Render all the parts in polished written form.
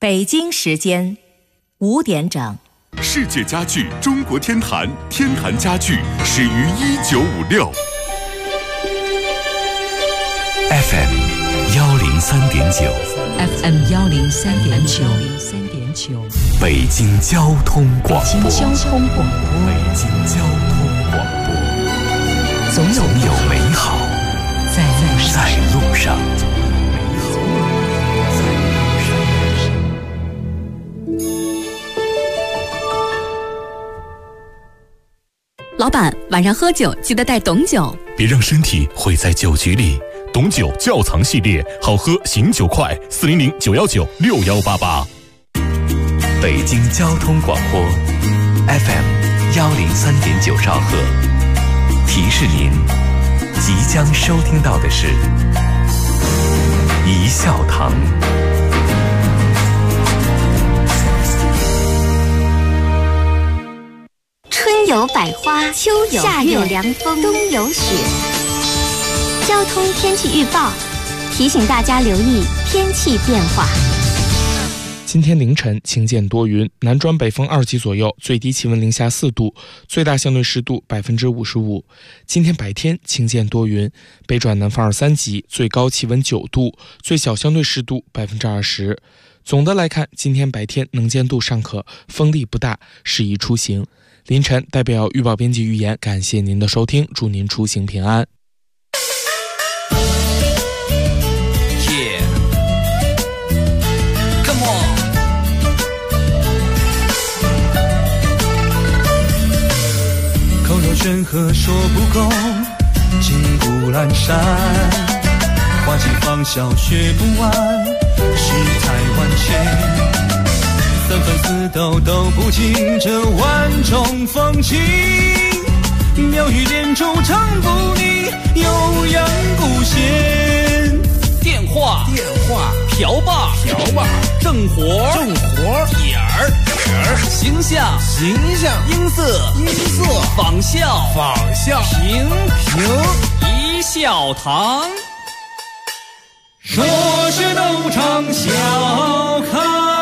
北京时间5点整。 世界家具中国天坛，天坛家具始于1956。 FM 103.9，FM 103.9， 北京交通广播， 北京交通广播，总有美好在路上。 老板，晚上喝酒记得带董酒， 别让身体毁在酒局里。董酒窖藏系列，好喝醒酒快，400-919-6188。北京交通广播 FM 103.9兆赫，提示您即将收听到的是一笑堂。 春有百花，秋有夏有凉风，冬有雪。交通天气预报提醒大家留意天气变化。 今天凌晨晴间多云，南转北风2级左右，最低气温零下4度，最大相对湿度55%。今天白天晴间多云，北转南风2、3级，最高气温9度，最小相对湿度20%。总的来看，今天白天能见度尚可，风力不大，适宜出行。凌晨代表预报编辑预言，感谢您的收听，祝您出行平安。 口若悬河说不够，金谷阑珊，花季芳笑学不完，世态万千，三分四斗都不尽这万种风情，妙语连珠唱不腻，悠扬古弦。 电话瓢把正活点儿形象音色仿效平一笑堂， 说是斗场笑开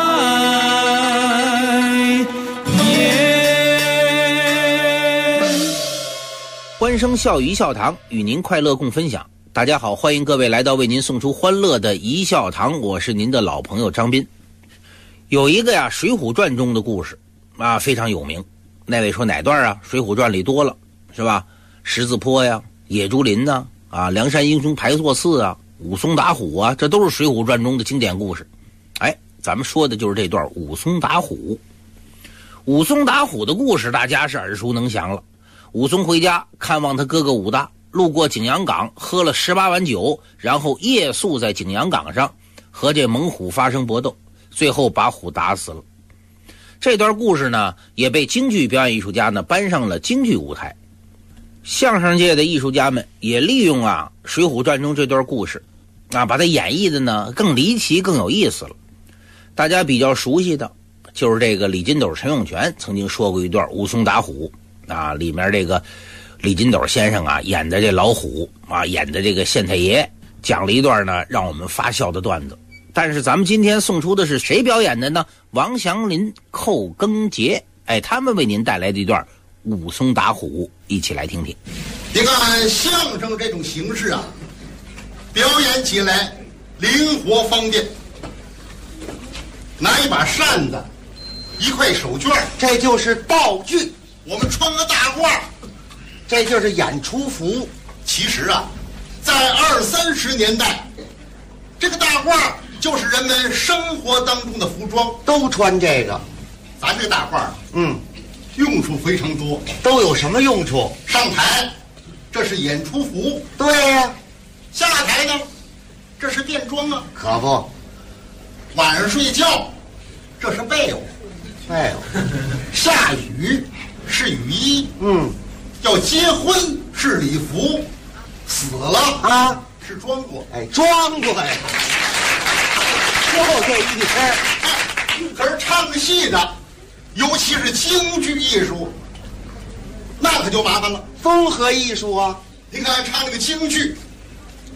颜。 欢声笑语一笑堂，与您快乐共分享。大家好，欢迎各位来到为您送出欢乐的一笑堂，我是您的老朋友张斌。有一个水浒传中的故事非常有名。那位说哪段水浒传里多了是吧？十字坡野猪林梁山英雄排座寺武松打虎这都是水浒传中的经典故事。咱们说的就是这段武松打虎。武松打虎的故事大家是耳熟能详了。武松回家看望他哥哥武大，路过景阳冈，喝了18碗酒，然后夜宿在景阳冈上，和这猛虎发生搏斗，最后把虎打死了。这段故事呢，也被京剧表演艺术家呢搬上了京剧舞台。相声界的艺术家们也利用水浒传中这段故事把它演绎的呢更离奇更有意思了。大家比较熟悉的就是这个李金斗陈永泉曾经说过一段武松打虎里面这个李金斗先生演的这老虎演的这个县太爷，讲了一段呢让我们发笑的段子。但是咱们今天送出的是谁表演的呢？王祥林、寇庚杰，他们为您带来的一段武松打虎，一起来听听。 你看相声这种形式表演起来灵活方便，拿一把扇子，一块手绢，这就是道具。我们穿个大褂，这就是演出服。其实在20、30年代，这个大褂就是人们生活当中的服装，都穿这个。咱这个大褂用处非常多。都有什么用处？上台，这是演出服。对呀。下台呢，这是便装可不。晚上睡觉，这是被窝。下雨是雨衣。要结婚是礼服，死了是装过。装过呀。就这一身。可是唱戏的，尤其是京剧艺术，那可就麻烦了。综合艺术你看唱那个京剧，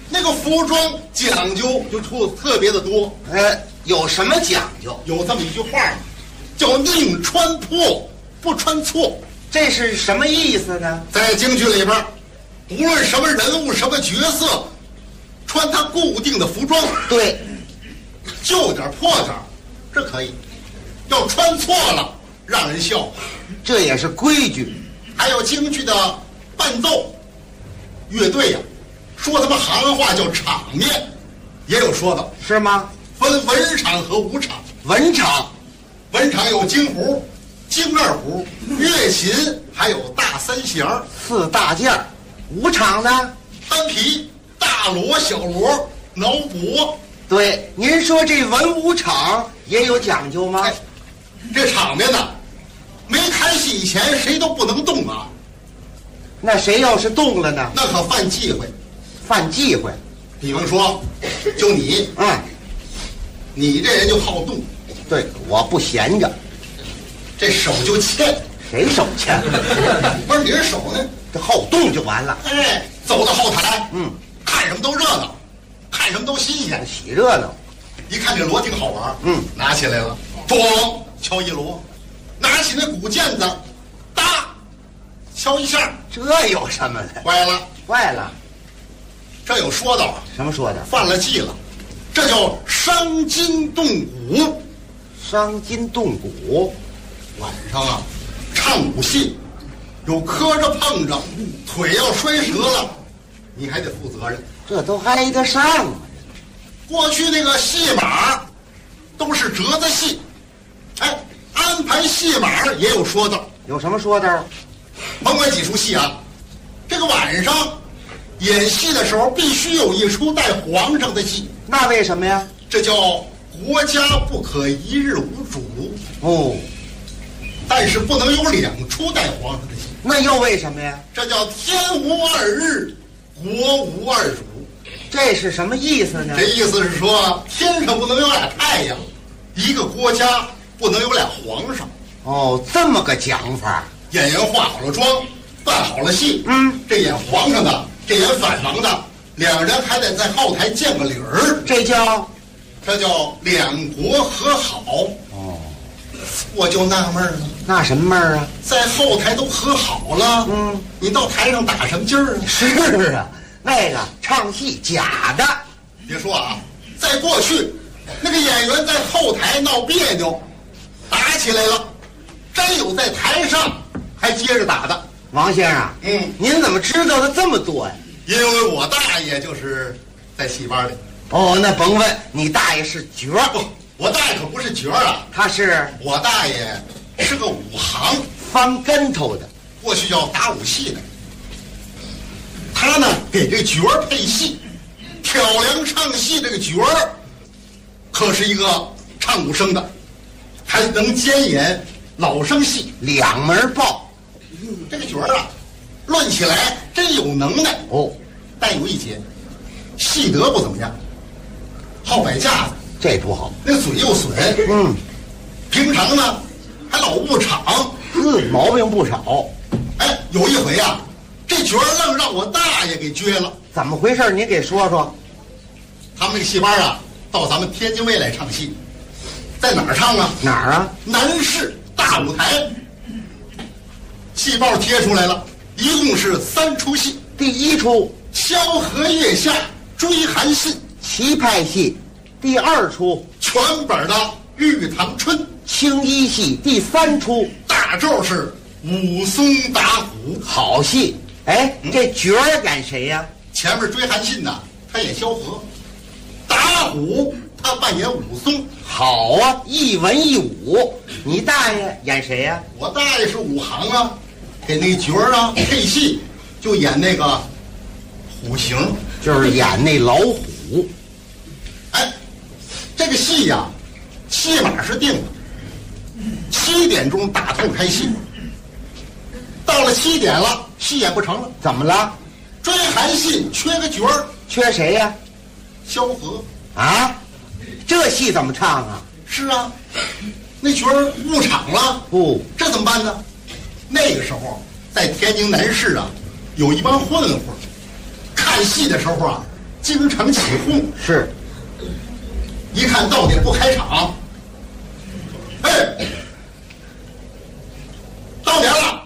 那个服装讲究就出的特别的多。 有什么讲究？ 有这么一句话嘛，叫宁穿破不穿错。 这是什么意思呢？ 在京剧里边，无论什么人物、什么角色，穿他固定的服装， 对， 旧点破点，这可以；要穿错了，让人笑话。 这也是规矩。 还有京剧的伴奏，乐队呀，说他们行话叫场面，也有说的， 是吗？ 分文场和武场。 文场有京胡、京二胡、乐琴，还有大三弦 4大件儿。武场呢？ 单皮、大锣、小锣、挠脖。 对，您说这文武场也有讲究吗？ 这场面呢，没开戏以前谁都不能动啊。 那谁要是动了呢？ 那可犯忌讳。 犯忌讳。 比方说，就你，你这人就好动。 对，我不闲着， 这手就欠。 谁手欠？ 不是你这手呢？ 这好动就完了。 走到后台，看什么都热闹，看什么都新鲜， 喜热闹。 一看这锣挺好玩，拿起来了，咣敲一锣，拿起那鼓毽子，哒敲一下， 这有什么的？ 坏了，这有说道啊。 什么说的？ 犯了忌了，这叫伤筋动骨。 伤筋动骨。 晚上啊，唱武戏，有磕着碰着，腿要摔折了，你还得负责任。 这都挨得上啊。 过去那个戏码都是折子戏，安排戏码也有说道。 有什么说道？ 甭管几出戏啊，这个晚上演戏的时候必须有一出带皇上的戏。 那为什么呀？ 这叫国家不可一日无主。但是不能有2出带皇上的戏。 那又为什么呀？ 这叫天无2日，国无2主。 这是什么意思呢？ 这意思是说，天上不能有俩太阳，一个国家不能有俩皇上。 这么个讲法。 演员化好了妆，扮好了戏，这演皇上的，这演反王的，两人还得在后台见个理儿。 这叫两国和好。我就纳闷了， 那什么闷儿啊？ 在后台都和好了，你到台上打什么劲儿啊？ 是啊，那个唱戏假的。 别说啊，在过去，那个演员在后台闹别扭，打起来了，真有在台上还接着打的。 王先生，您怎么知道的这么多呀？ 因为我大爷就是在戏班里。 那甭问，你大爷是角儿。 不，我大爷可不是角儿啊， 他是我大爷是个武行， 翻跟头的， 过去叫打武戏的。他呢给这角儿配戏，挑梁唱戏。这个角儿可是一个唱武生的，还能兼演老生戏 ，2门报。 这个角儿啊，论起来真有能耐但有一节，戏德不怎么样，好摆架子， 这不好。 那嘴又损，平常呢还老误场， 毛病不少。 有一回啊，这角儿愣让我大爷给撅了。 怎么回事？您给说说。 他们那个戏班啊，到咱们天津卫来唱戏，在哪儿唱啊？ 哪儿啊？ 南市大舞台。戏报贴出来了，一共是3出戏。 第1出萧何月下追韩信， 棋派戏；第2出全本的玉堂春， 青衣戏；第3出大咒是武松打虎， 好戏。这角儿演谁呀？ 前面追韩信呢，他演萧何；打虎他扮演武松。 好啊，一文一武。你大爷演谁呀？ 我大爷是武行啊，给那角儿啊配戏就演那个虎形， 就是演那老虎。 这个戏呀，戏码是定的，7点钟打头开戏。到了7点了，戏演不成了。 怎么了？ 追韩信缺个角儿。 缺谁呀？ 萧何。 这戏怎么唱啊？ 是啊，那角儿误场了。这怎么办呢？那个时候在天津南市啊，有一帮混混，看戏的时候啊， 京城起哄， 是。 一看到点不开场，哎，到点了，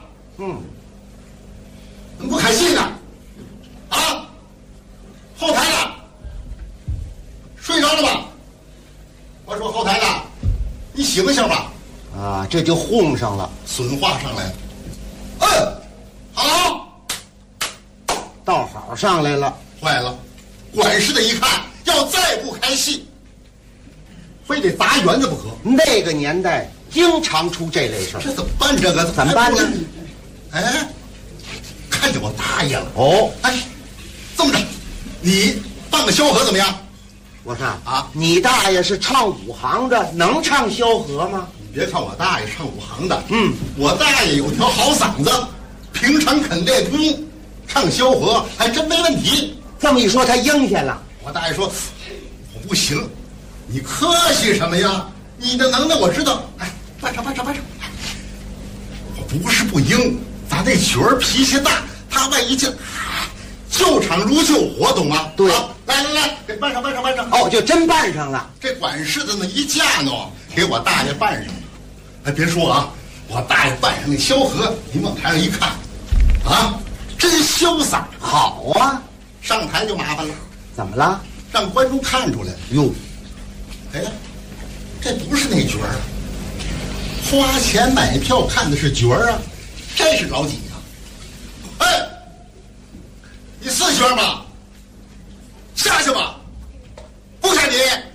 怎么不开戏呢？啊，后台的睡着了吧？我说后台的，你醒醒吧！ 啊，这就哄上了， 损话上来了。好， 倒好上来了。 坏了，管事的一看，要再不开戏，非得砸园子不可。 那个年代经常出这类事儿， 这怎么办？这个怎么办呢？ 哎，看见我大爷了。 哦， 哎，这么着，你扮个萧何怎么样？ 我看啊，你大爷是唱武行的，能唱萧何吗？ 你别看我大爷唱武行的，我大爷有条好嗓子，平常肯练功，唱萧何还真没问题。 这么一说，他应下了。 我大爷说，我不行，你客气什么呀？你的能耐我知道。哎，办上。我不是不应，咱那角儿脾气大，他万一进，救场如救火，懂吗？ 对， 来，给办上。 哦，就真办上了。 这管事的那一架呢，给我大爷办上了。哎，别说啊，我大爷办上那萧何，您往台上一看，啊，真潇洒。 好啊， 上台就麻烦了。 怎么了？ 让观众看出来哟， 哎，这不是那角儿，花钱买票看的是角儿啊，这是老几呀？哎，你是角儿吗？下去吧，不下你，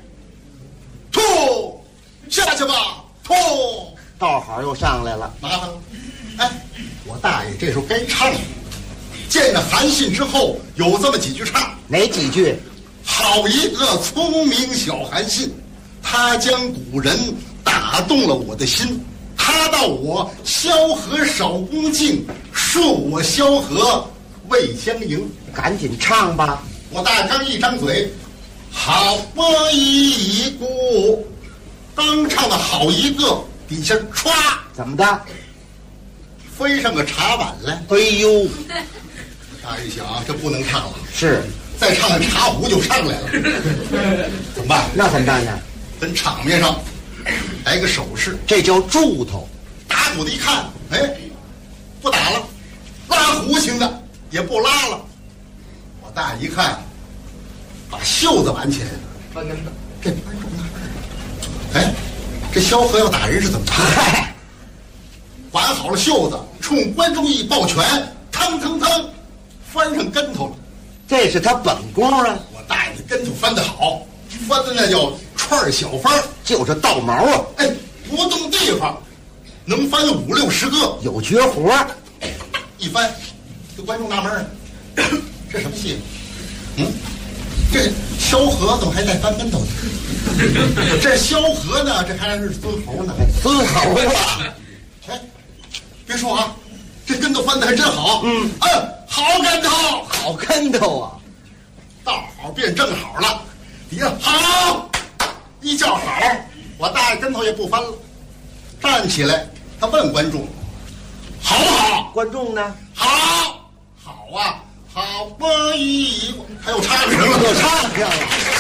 吐，下去吧，吐。 倒好又上来了， 麻烦了。哎，我大爷这时候该唱了。见着韩信之后，有这么几句唱， 哪几句？ 好一个聪明小韩信，他将古人打动了我的心。他道我萧何少恭敬，恕我萧何未相迎。 赶紧唱吧！ 我大爷刚一张嘴，好一个，刚唱的好一个，底下歘， 怎么的？ 飞上个茶碗来。 哎呦！ 大爷一想，这不能唱了。 是。 再唱个茶壶就上来了，怎么办？ 那怎么办呢？ 跟场面上来个手势， 这叫柱头。 打鼓的一看，哎，不打了，拉胡琴的也不拉了。我大爷一看，把袖子挽起来了，翻跟头。这观众纳闷，哎，这萧何要打人是怎么打？挽好了袖子，冲观众一抱拳，腾翻上跟头了。 这是他本功啊！ 我大爷的跟头翻得好，翻的那叫串小翻， 就是倒毛啊！ 哎，不动地方，能翻5、60个， 有绝活。 一翻，这观众纳闷儿，这什么戏？这萧何怎么还带翻跟头呢？这萧何呢？这还是孙猴呢？ 孙猴啊！ 哎，别说啊，这跟头翻的还真好。好跟头， 好跟头啊！ 倒好变正好了，底下好，一叫好，我大爷跟头也不翻了，站起来，他问观众，好不好？ 观众呢？ 好啊，好不一，还有唱上了， 又唱上了。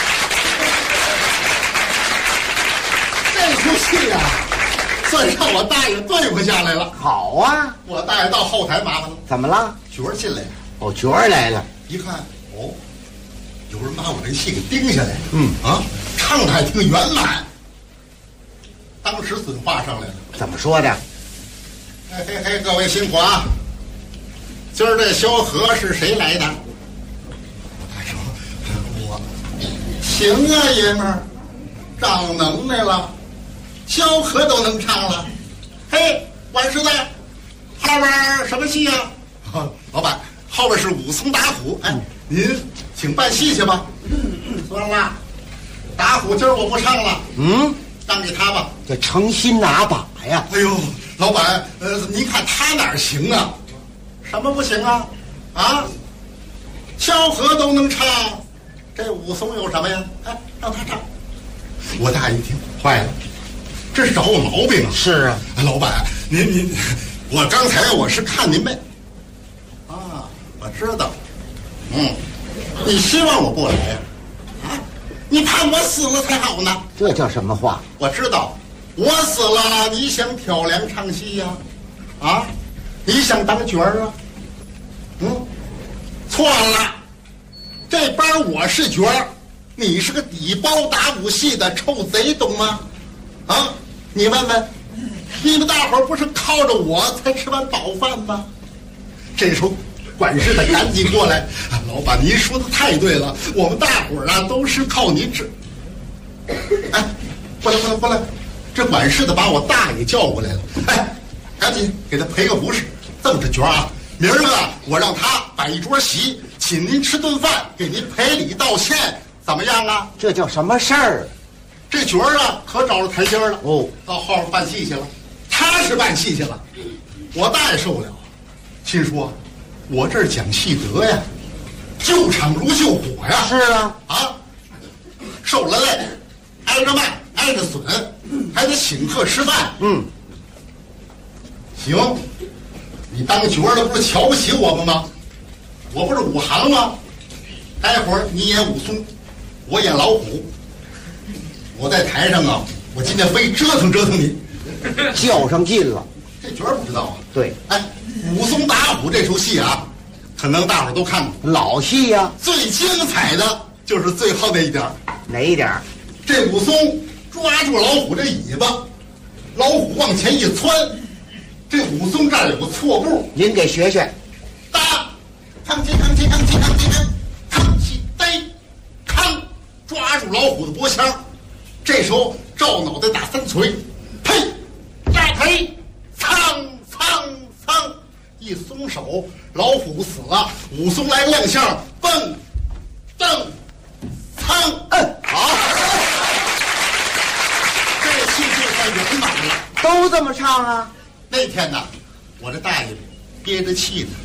这出戏啊，算让我大爷对付下来了。 好啊， 我大爷到后台麻烦了。 怎么了？ 角儿进来， 哦，角儿来了。 一看，哦，有人把我这戏给盯下来。唱的还挺圆满。当时损话上来了， 怎么说的？ 嘿，各位辛苦啊！今儿这萧何是谁来的？他说：“我行啊，爷们儿，长能耐了，萧何都能唱了。嘿，管事的，后边什么戏啊？老板，后边是武松打虎。哎，您请办戏去吧。算了，打虎今儿我不唱了。让给他吧。 这诚心拿把呀！ 哎呦，老板，您看他哪儿行啊？什么不行啊？啊，萧何都能唱，这武松有什么呀？哎，让他唱。我大爷一听，坏了，这是找我毛病啊！ 是啊， 老板，您，我刚才我是看您呗。啊，我知道， 你希望我不来呀？啊，你怕我死了才好呢？ 这叫什么话？ 我知道，我死了，你想挑梁唱戏呀？啊，你想当角儿啊？错了，这班我是角儿，你是个底包打武戏的臭贼，懂吗？啊，你问问，你们大伙儿不是靠着我才吃完饱饭吗？这时候管事的赶紧过来，老板您说的太对了，我们大伙儿啊都是靠你指。哎，过来，这管事的把我大爷叫过来了，哎，赶紧给他赔个不是，这么着角啊，明儿个我让他摆一桌席，请您吃顿饭，给您赔礼道歉，怎么样啊？ 这叫什么事儿？ 这角儿啊可找着台阶了哦， 到后边办戏去了，他是办戏去了，我大爷受不了，心说我这儿讲戏德呀，救场如救火呀。 是啊， 啊，受了累，挨着卖，挨着损，还得请客吃饭。行，你当角儿的不是瞧不起我们吗？我不是武行吗？待会儿你演武松，我演老虎。我在台上啊，我今天非折腾你， 较上劲了。 这角儿不知道啊？ 对， 哎，武松打虎这出戏啊，可能大伙儿都看过， 老戏呀。 最精彩的就是最后那一点。 哪一点？ 这武松抓住老虎这尾巴，老虎往前一窜，这武松这儿有个错步， 您给学学。 哒，吭哧，逮，吭，抓住老虎的脖腔。这时候照脑袋打3锤，呸，压腿，苍，一松手，老虎死了。武松来个亮相，蹦，蹬，苍，好，这戏就算圆满了。 都这么唱啊？ 那天呢，我这大爷憋着气呢，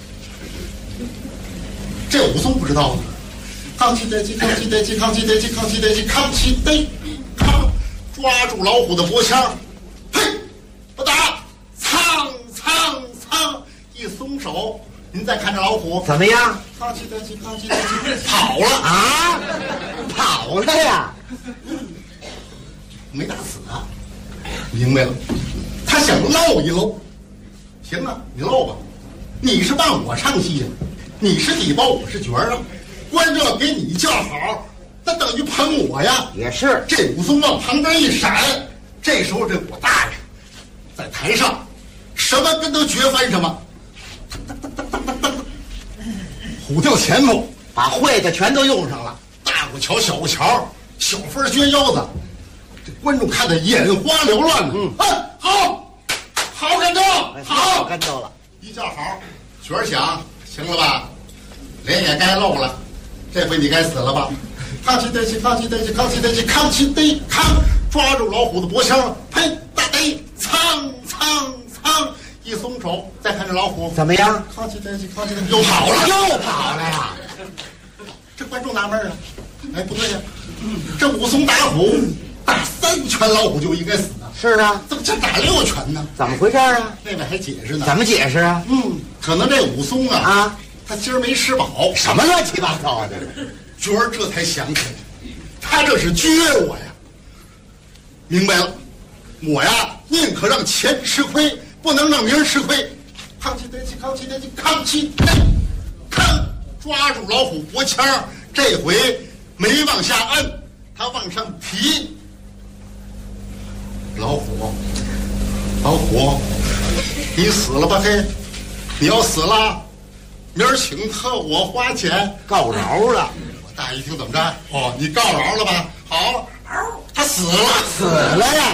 这武松不知道呢。吭气得气，抓住老虎的脖腔，嘿，不打，苍，一松手，您再看这老虎怎么样？ 吭气得气，跑了啊！跑了呀？ 没打死啊！明白了，他想露一露。行啊，你露吧，你是扮我唱戏呀，你是底包，我是角儿啊。观众要给你叫好，那等于捧我呀。 也是。 这武松往旁边一闪，这时候这我大爷在台上什么跟头绝翻什么，虎跳前头， 把会的全都用上了。 大鼓桥、小鼓桥，小分撅腰子，这观众看得眼花缭乱呢。好跟头，好跟头了。 一叫好，角儿响，行了吧？脸也该露了。这回你该死了吧？吭气得气，抓住老虎的脖腔，呸，大逮，苍，一松手，再看这老虎怎么样？ 吭气得气，又跑了呀！ 这观众纳闷啊，哎，不对呀，这武松打虎打3拳老虎就应该死啊。 是啊， 怎么这打6拳呢？ 怎么回事啊？ 那位还解释呢。 怎么解释啊？ 可能这武松啊，他今儿没吃饱。 什么乱七八糟的？ 角儿这才想起来，他这是撅我呀。明白了，我呀宁可让钱吃亏，不能让名儿吃亏。吭气得气，吭，抓住老虎脖腔，这回没往下按，他往上提。老虎，你死了吧？嘿，你要死了，明儿请客我花钱。 告饶了。 我大一听怎么着？哦，你告饶了吧？好，他死了呀！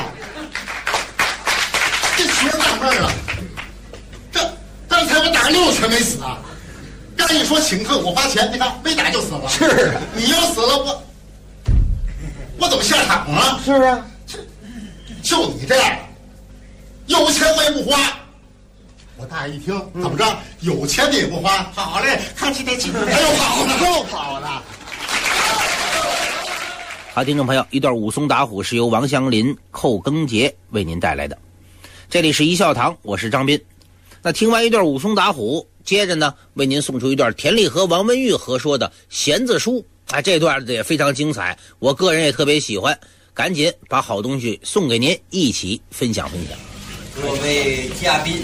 这角儿纳闷了，这刚才我打6拳没死啊，刚一说请客我花钱，你看没打就死了。 是啊， 你要死了我怎么下场啊？ 是啊， 就你这样，有钱我也不花。我大爷一听，怎么着？有钱你也不花？好嘞，吭气得气，他又跑了。 好，听众朋友，一段武松打虎是由王祥林、寇庚杰为您带来的。这里是一笑堂，我是张斌。那听完一段武松打虎， 接着呢，为您送出一段田立和、王文玉合说的《弦子书》啊，这段也非常精彩，我个人也特别喜欢。赶紧把好东西送给您，一起分享分享。 各位嘉宾，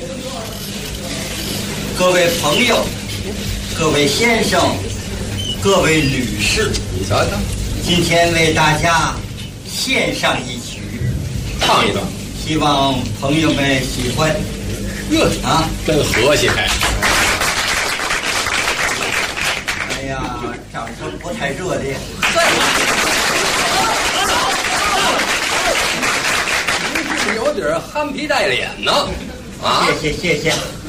各位朋友，各位先生，各位女士， 你瞧瞧， 今天为大家献上一曲， 唱一段， 希望朋友们喜欢。啊， 真和谐。 哎呀，掌声不太热烈。 有点憨皮带脸呢，啊！ 谢谢。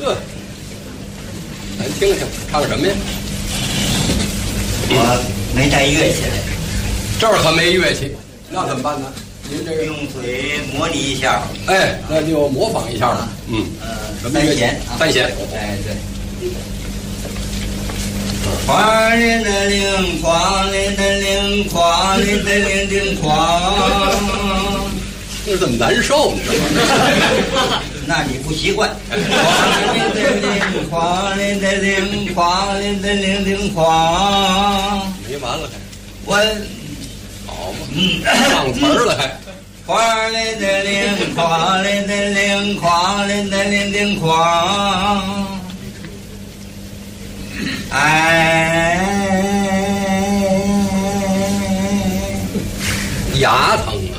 咱听听，唱什么呀？ 我没带乐器来， 这儿可没乐器，那怎么办呢？您这个用嘴模拟一下。 哎，那就模仿一下了。什么乐器？三弦。 哎，对。哐铃的铃，哐铃的铃，哐铃的铃铃哐。 这怎么难受呢？ 那你不习惯。哐铃的铃，哐铃的铃，哐铃的铃铃哐。 没完了还。 我好嘛，唱词儿了还。 哐铃的铃，哐铃的铃，哐铃的铃铃哐。哎， 牙疼啊！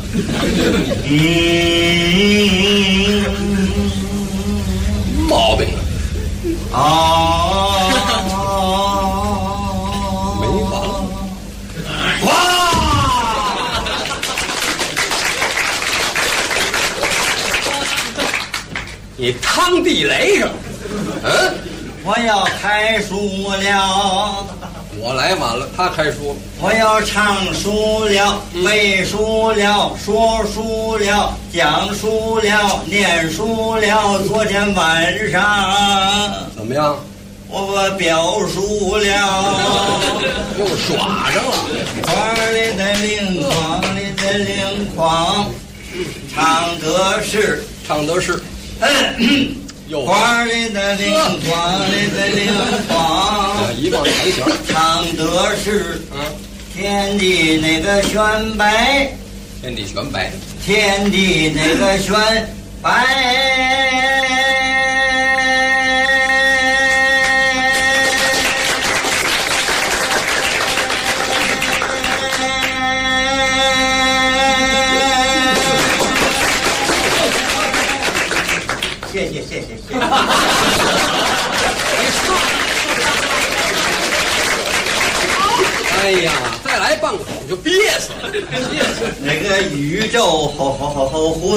毛病啊！ 没完了！ 哇！ 你趟地雷上， 我要开书了。 我来晚了，他开书。 我要唱书了，背书了，说书了，讲书了，念书了。昨天晚上怎么样？ 我表述了， 又耍上了。 哐铃的铃，哐铃的铃哐，唱得是， 唱得是。 哐铃的铃，哐铃的铃哐， 一棒弹弦， 唱得是天地那个玄白， 天地玄白， 天地那个玄白。谢谢。 哎呀，再来半口就憋死了。 那个宇宙混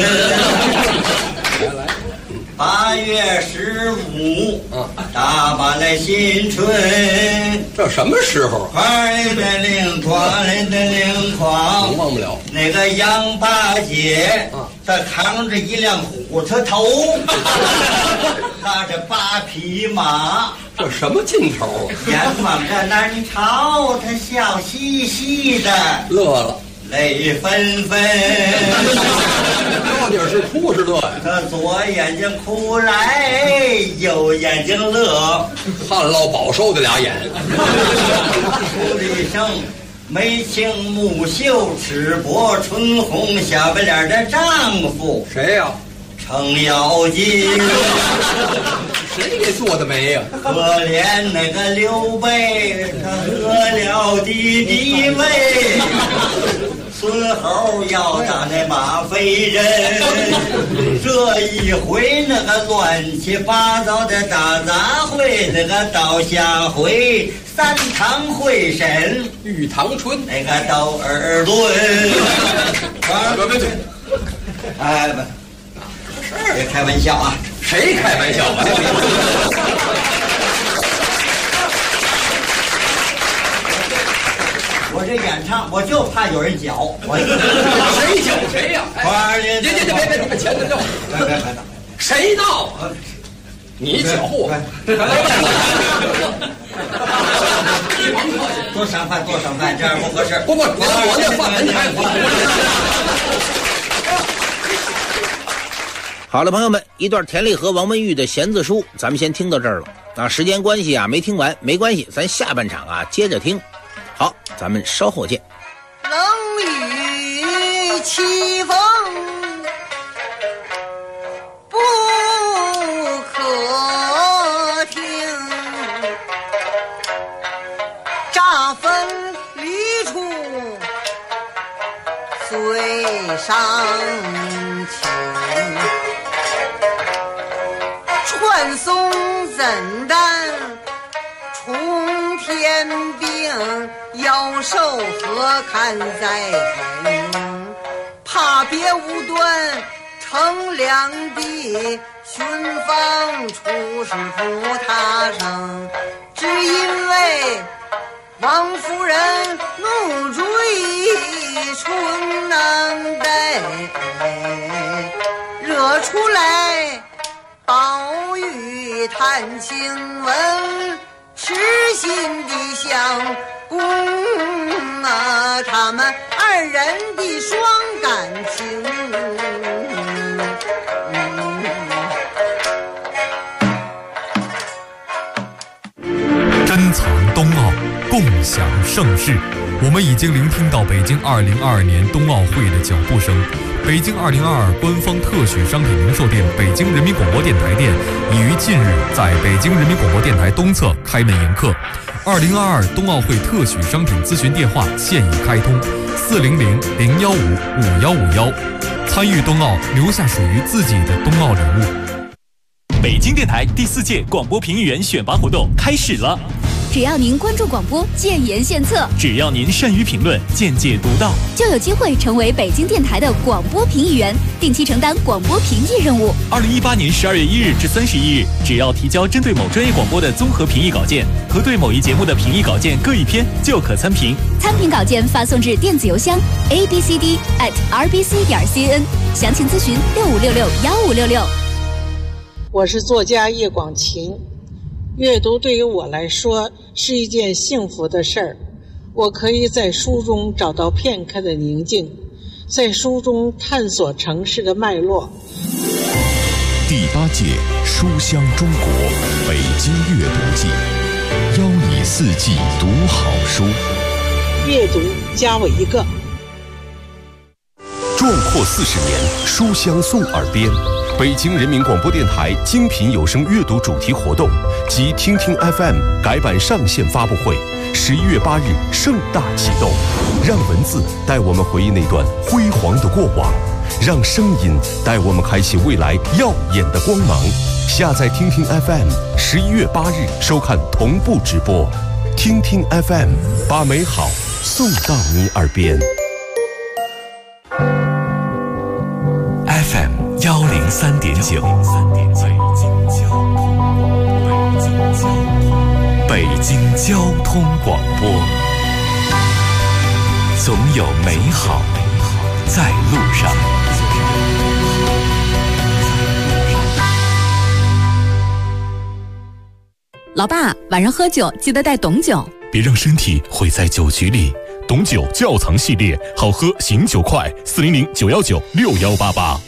来 ，8月15，大把来新春。 这什么时候？ 哐铃的铃，哐铃的铃哐， 忘不了。 那个杨八姐，她扛着一辆火车头，拉着8匹马。 这什么劲头啊？ 眼望着南朝，他笑嘻嘻的， 乐了， 泪纷纷。 到底是哭是乐呀？ 他左眼睛哭来，右眼睛乐， 旱涝保收的俩眼。 出了一声眉清目秀、齿薄唇红、小白脸的丈夫。 谁呀？ 程咬金。 谁给做的媒呀？ 可怜那个刘备，他喝了敌敌畏。孙猴要打那马飞人，这一回那个乱七八糟的大杂烩，那个到下回3堂会审， 玉堂春那个窦尔敦。哎不。别开玩笑啊！ 谁开玩笑啊？ 我这演唱，我就怕有人搅。 谁搅谁呀？别钱的闹！ 别！ 谁闹啊？你搅和！ 多上饭，这样不合适。 不，我那饭盆还好了，朋友们，一段田丽和王文玉的弦子书，咱们先听到这儿了啊。时间关系啊，没听完没关系，咱下半场啊接着听。好，咱们稍后见。 冷雨凄风不可听，乍分离处最伤情，传颂怎担冲天兵，妖兽何堪在天用？怕别无端成两地，寻访出师不他生，只因为王夫人怒追春囊带，惹出来宝玉谈情文，痴心的相公啊，他们二人的双感情。 珍藏冬奥，共享盛世。我们已经聆听到北京2022年冬奥会的脚步声。北京2022官方特许商品零售店北京人民广播电台店已于近日在北京人民广播电台东侧开门迎客。2022冬奥会特许商品咨询电话现已开通，400-015-5151。参与冬奥，留下属于自己的冬奥礼物。 北京电台第4届广播评议员选拔活动开始了。 只要您关注广播，建言献策； 只要您善于评论，见解独到， 就有机会成为北京电台的广播评议员，定期承担广播评议任务。 2018年12月1日至31日，只要提交针对某专业广播的综合评议稿件和对某一节目的评议稿件各一篇，就可参评。 参评稿件发送至电子邮箱 abcd@rbc.cn， 详情咨询65661566。 我是作家叶广晴。阅读对于我来说是一件幸福的事儿，我可以在书中找到片刻的宁静，在书中探索城市的脉络。 第8届书香中国北京阅读季，邀你4季读好书， 阅读加我一个。 壮阔40年，书香送耳边。北京人民广播电台精品有声阅读主题活动及听听 FM 改版上线发布会，11月8日盛大启动。让文字带我们回忆那段辉煌的过往，让声音带我们开启未来耀眼的光芒。下载听听 FM，11月8日收看同步直播。听听 FM， 把美好送到你耳边。 FM 103.9，北京交通广播，总有美好在路上。 老爸，晚上喝酒记得带董酒， 别让身体毁在酒局里。董酒窖藏系列，好喝醒酒快，400-919-6188。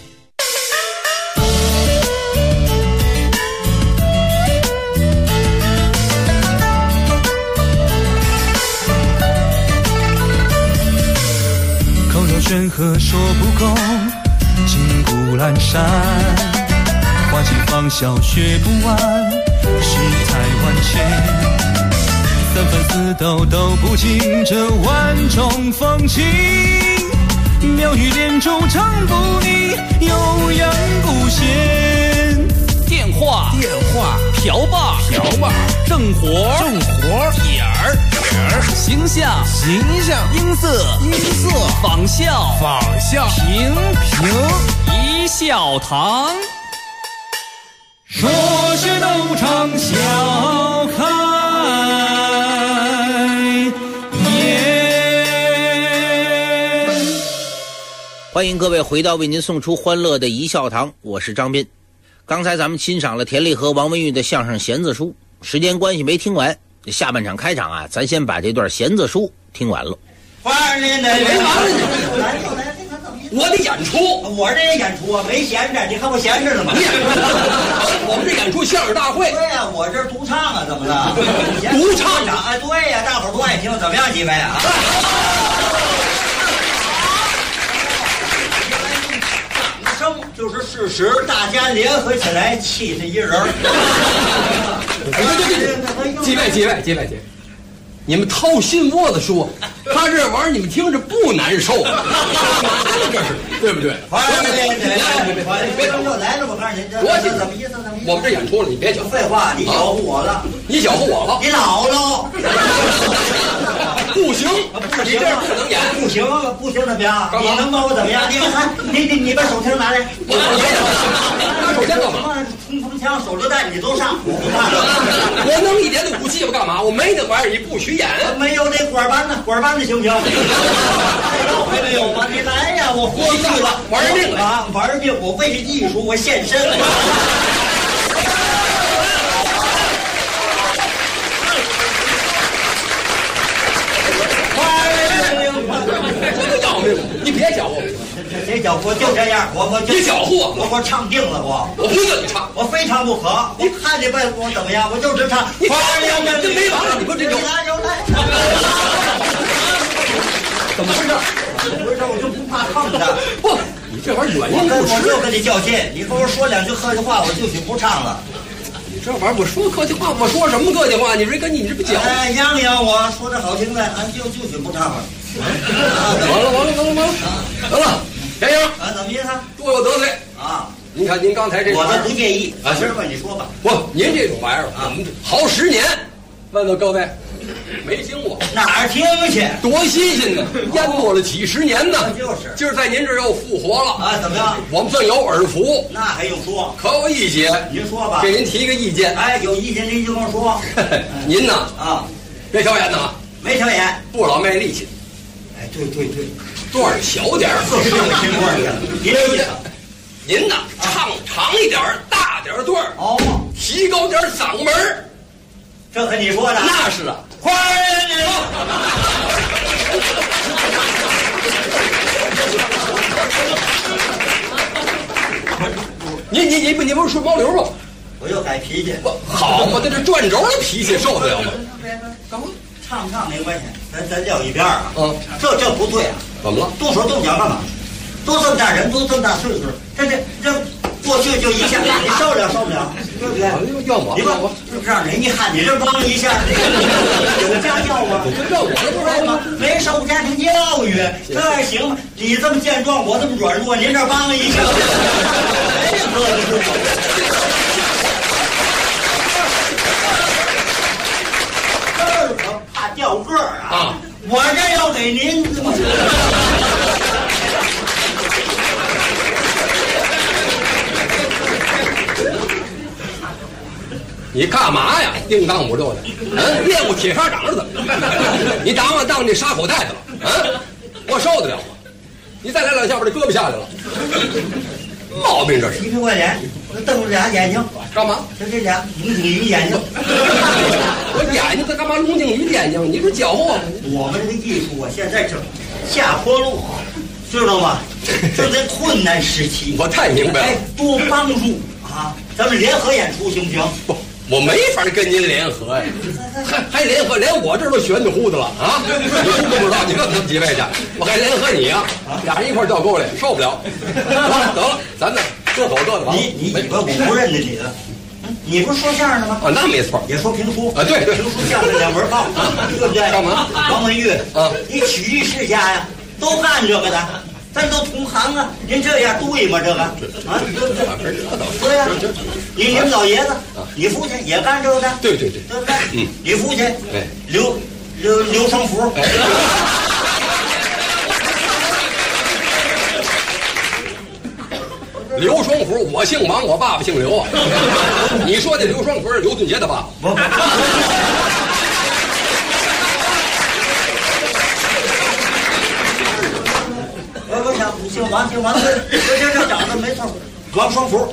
口若悬河说不够，金谷阑珊，花期芳笑学不完，世态万千。3分4斗都不尽这万种风情，妙语连珠唱不腻，悠扬古弦。 电话瓢把正活点儿形象音色仿效平一笑堂。 说是斗场笑开颜。 欢迎各位回到为您送出欢乐的一笑堂，我是张斌。刚才咱们欣赏了田丽和王文玉的相声弦子书，时间关系没听完，下半场开场啊，咱先把这段弦子书听完了。 我的演出， 我这也演出啊，没闲着，你看我闲着呢吗？ 我们这演出相声大会。 对呀，我这独唱啊，怎么了？ 独唱哎，对呀，大伙儿都爱听，怎么样，几位啊？掌声就是事实，大家联合起来气他一人。 几位，你们掏心窝子说，他这玩意儿你们听着不难受，这是对不对？ 别又来了，我告诉你，这怎么意思？ 我们这演出了，你别讲废话，你搅和我了， 你搅和我了， 你老了， 不行，你这样不能演， 不行，怎么样？你能把我怎么样？你把手枪拿来， 拿手枪干嘛？ 冲锋枪、手榴弹你都上，我不怕。 我弄一点的武器我干嘛？我没那玩意儿，你不许演。 没有那管班的行不行？还没有吗？你来呀，我豁出去了， 玩命啊！玩命！我为了艺术，我献身。 这个要命！你别搅和我， 谁搅和？就这样， 你搅和我唱定了，我不跟你唱， 我非唱不可。你看你问我怎么样，我就是唱。 你这没完了，你说这就有来。 怎么回事？ 我就不怕碰的。 不，你这玩意儿软硬不吃。 我就跟你较劲，你跟我说两句客气话，我就许不唱了。 你这玩意儿我说客气话，我说什么客气话？你说跟你这不讲？ 哎，洋我说的好听的，俺就许不唱了。 完了，先生啊，怎么意思？ 多有得罪啊！ 您看您刚才这， 我都不介意啊。 今儿吧，你说吧。 不，您这种玩意儿啊，好10年。问问各位，没听过？ 哪儿听去？ 多新鲜呢！淹没了几10年呢。 就是， 今儿在您这儿又复活了啊？怎么样？ 我们算有耳福。 那还用说？ 可有意见？ 您说吧。 给您提个意见。 哎，有意见您就跟我说。 您呢？ 啊， 别挑眼呐。 没挑眼， 不老卖力气。 哎，对， 段儿小点儿，您呐，唱长一点儿，大点儿段儿哦， 提高点嗓门儿。 这和你说的？ 那是啊， 花儿你不是顺毛流吗？ 我又改脾气。 好嘛，这转轴的脾气受得了吗？ 干嘛？唱不唱没关系，咱撂一边啊。这不对啊！ 怎么了？ 动手动脚干嘛？都这么大人，都这么大岁数了，这过去就一下，你受不了，对不对？ 要我， 你看我让人一看你这帮一下，有家教吗？ 这我这不是吗？ 没受家庭教育，这行吗？你这么健壮，我这么软弱，您这帮一下，怕掉个儿啊！我这要给您。 你干嘛呀？叮当五六的，练过铁砂掌是怎么着？你当那沙口袋子了？我受得了吗？你再来两下，把这胳膊下来了，毛病这是。 你别我脸，我瞪着俩眼睛干嘛？ 这俩龙井鱼眼睛。 我眼睛这干嘛？龙井鱼眼睛？你这搅和我们这个艺术啊，现在正下坡路，知道吗？正在困难时期。 我太明白了。 多帮助啊！咱们联合演出行不行？ 不。我没法跟您联合呀，还联合，连我这都悬着乎的了啊！你不知道，你问他们几位去，我还联合你呀？俩人一块掉沟里，受不了。得了，咱呢各走各的吧。 你以为我不认得你的？你不是说相声的吗？ 啊，那没错， 也说评书啊，对， 评书相声两门报啊，对不对？ 干嘛？ 王文玉啊， 你曲艺世家呀，都干这个的。咱都同行啊，您这样对吗？这个啊，对呀，你们老爷子，你父亲也干这个的， 对， 对不对？你父亲刘双福， 刘双福，我姓王，我爸爸姓刘啊。你说那刘双福是刘俊杰的爸爸？ 不姓王，这长得没错，王双福。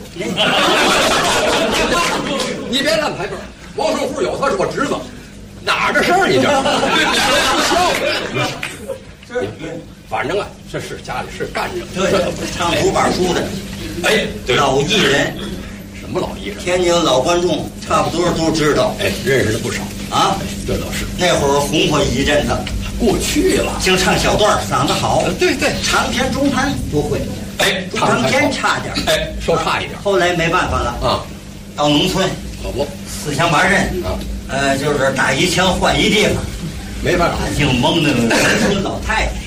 你别乱排辈儿，王双福有，他是我侄子，哪儿的事儿你这？不笑。反反正啊，这是家里是干着。 对，唱竹板书的， 哎，对， 老艺人。 什么老艺人？ 天津老观众差不多都知道。 哎，认识的不少啊。 这倒是。 那会儿红火一阵子， 过去了。 净唱小段，嗓子好。 对对， 长篇中盘不会。 哎， 长篇差点。 哎，稍差一点。 后来没办法了啊， 到农村， 可不， 四乡八镇啊， 就是打一枪换一地方， 没办法， 净蒙那个农村老太太。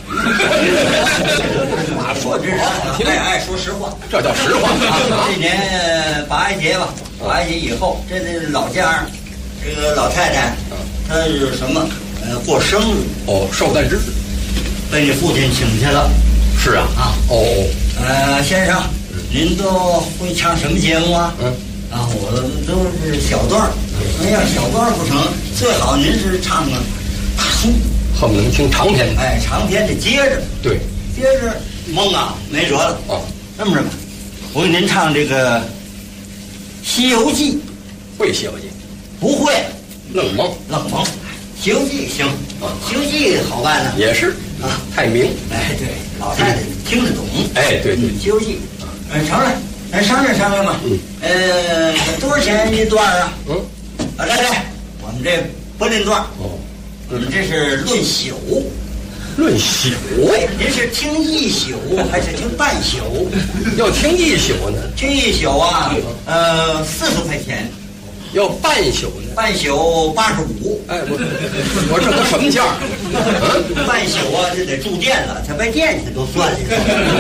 哪说这人爱说实话， 这叫实话。 这年八一节吧，八一节以后，这老家这个老太太，她是什么？过生日哦，寿诞日， 被你父亲请去了。 是啊啊哦， 先生，您都会唱什么节目啊？我都是小段儿。哎呀，小段儿不成，最好您是唱个大书。 恨不能听长篇的， 哎，长篇的接着， 对， 接着蒙啊，没辙了。 哦， 这么着吧，我给您唱这个《西游记》， 会《西游记》？ 不会， 愣蒙。 《西游记》行啊，《西游记》好办呢， 也是啊，太明。 哎，对，老太太听得懂。 哎，对对， 《西游记》，成了，咱商量商量吧。多少钱一段啊？来，我们这不论段。哦。我们这是论宿， 论宿。 哎，您是听一宿还是听半宿？ 要听一宿呢？ 听一宿啊，40块钱。 要半宿呢？ 半宿85。 哎，我这都什么价？ 半宿啊，这得住店了，他把店钱都算里头。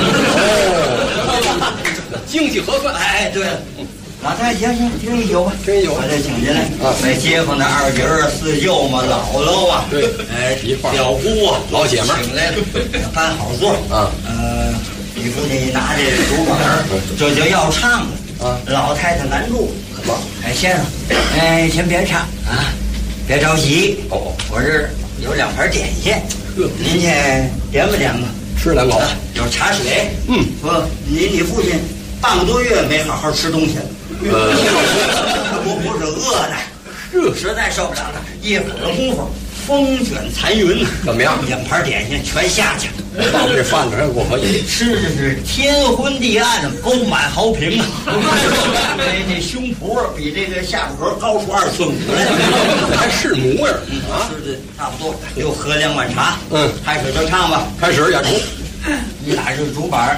哦，经济核算。 哎，对了。老太太，行，听一宿吧， 听一宿， 把这请进来啊！在街坊的二姨儿、四舅嘛、姥姥啊， 对， 一块表姑啊， 老姐们请来了，搬好座啊。 你父亲拿这竹板这就要唱了啊！老太太拦住， 什么？ 哎，先生，先别唱啊，别着急。哦，我这儿有2盘点心，您去点吧点吧， 吃2口。 有茶水。说你父亲半个多月没好好吃东西了。不是饿的，实在受不了了。一会儿功夫，风卷残云， 怎么样 ？2盘点心全下去了。 放这饭可过可以， 吃的是天昏地暗，沟满壕平啊！这胸脯比这个下巴颏高出2寸5来， 还是模样啊！吃的差不多，又喝2碗茶。开始就唱吧， 开始演出。 一打这竹板。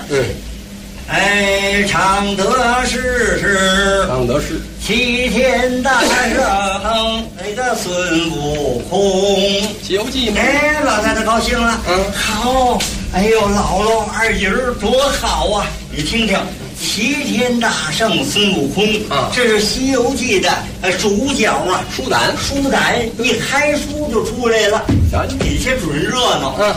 唱的是齐天大圣那个孙悟空，《 西游记》吗？ 哎，老太太高兴了。好，哎呦，姥姥二姨儿多好啊！你听听，齐天大圣孙悟空啊，这是《西游记》的主角啊， 书胆一开书就出来了，底下准热闹。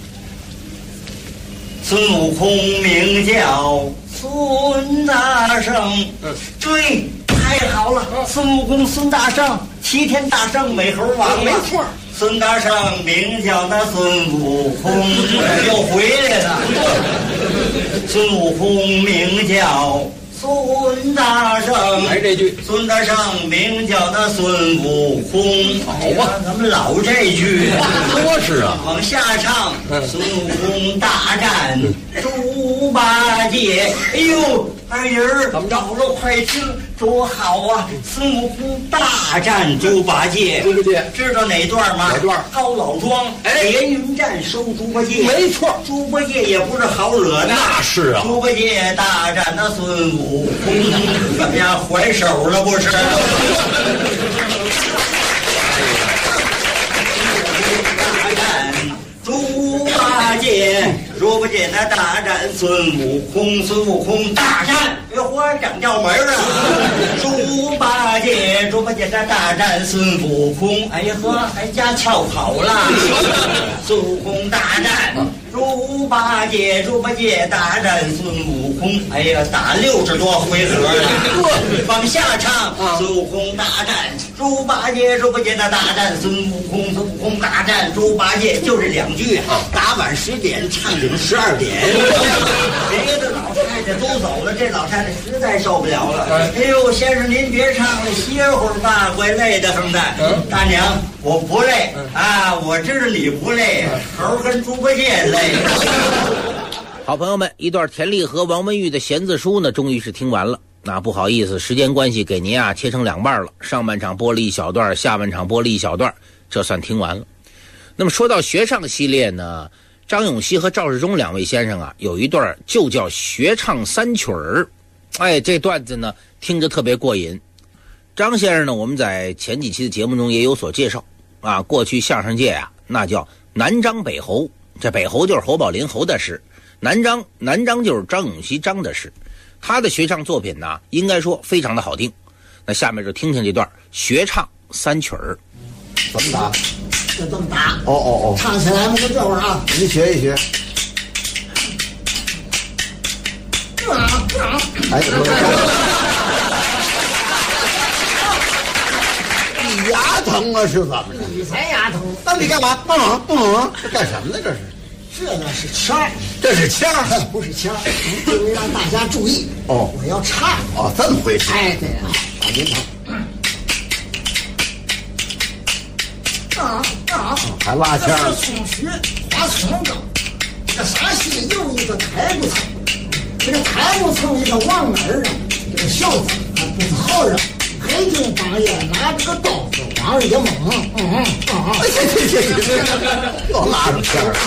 孙悟空名叫孙大圣，对，太好了！孙悟空，孙大圣，齐天大圣，美猴王， 没错。 孙大圣名叫那孙悟空，又回来了。孙悟空名叫孙大圣， 来这句。 孙大圣名叫那孙悟空， 好啊， 咱们老这句， 多是啊。 往下唱，孙悟空大战猪八戒。哎呦，二姨儿， 怎么着？ 姥姥快听，多好啊！孙悟空大战猪八戒。 猪八戒知道哪段吗？ 哪段？ 高老庄连云战收猪八戒。 没错， 猪八戒也不是好惹的。 那是啊。 猪八戒大战那孙悟空，怎么样？还手了不是？大战猪八戒，猪八戒那大战孙悟空，孙悟空大战，别活长调门啊！猪八戒那大战孙悟空，哎呀呵，还加翘口了。孙悟空大战猪八戒大战孙悟空，哎呀，打60多回合了。往下唱，孙悟空大战猪八戒那大战孙悟空大战猪八戒，就这2句啊。打晚10点，唱ถึง12点。别的老太太都走了，这老太太实在受不了了。哎呦，先生您别唱了，歇会儿吧，怪累的很的。大娘， 我不累啊，我这是理不累，猴跟猪八戒累。 好朋友们，一段田丽和王文玉的弦字书呢，终于是听完了。那不好意思，时间关系给您啊切成2半了，上半场播了一小段，下半场播了一小段，这算听完了。那么说到学唱系列呢，张永熙和赵世忠2位先生啊，有一段就叫学唱3曲儿。哎，这段子呢听着特别过瘾。张先生呢，我们在前几期的节目中也有所介绍啊。过去相声界啊，那叫南张北侯，这北侯就是侯宝林侯大师，南张就是张永熙张大师。他的学唱作品呢，应该说非常的好听。那下面就听听这段学唱3曲儿。 怎么打？ 就这么打。 哦， 唱起来不就这会儿啊？ 你学一学。哎，你牙疼啊？是怎么着？ 你才牙疼。 那你干嘛？这干什么呢？这是？ 这呢是腔儿， 这是腔儿， 不是腔儿。因为让大家注意哦， 我要唱哦，这么回事。 哎，对啊， 您唱。还拉腔儿。 这是从学花从高，这个啥戏又一个抬不蹭，这个抬不蹭一个往哪儿啊？这个孝子啊不是好人，黑金帮爷拿这个刀子往人家猛， 又拉上腔儿。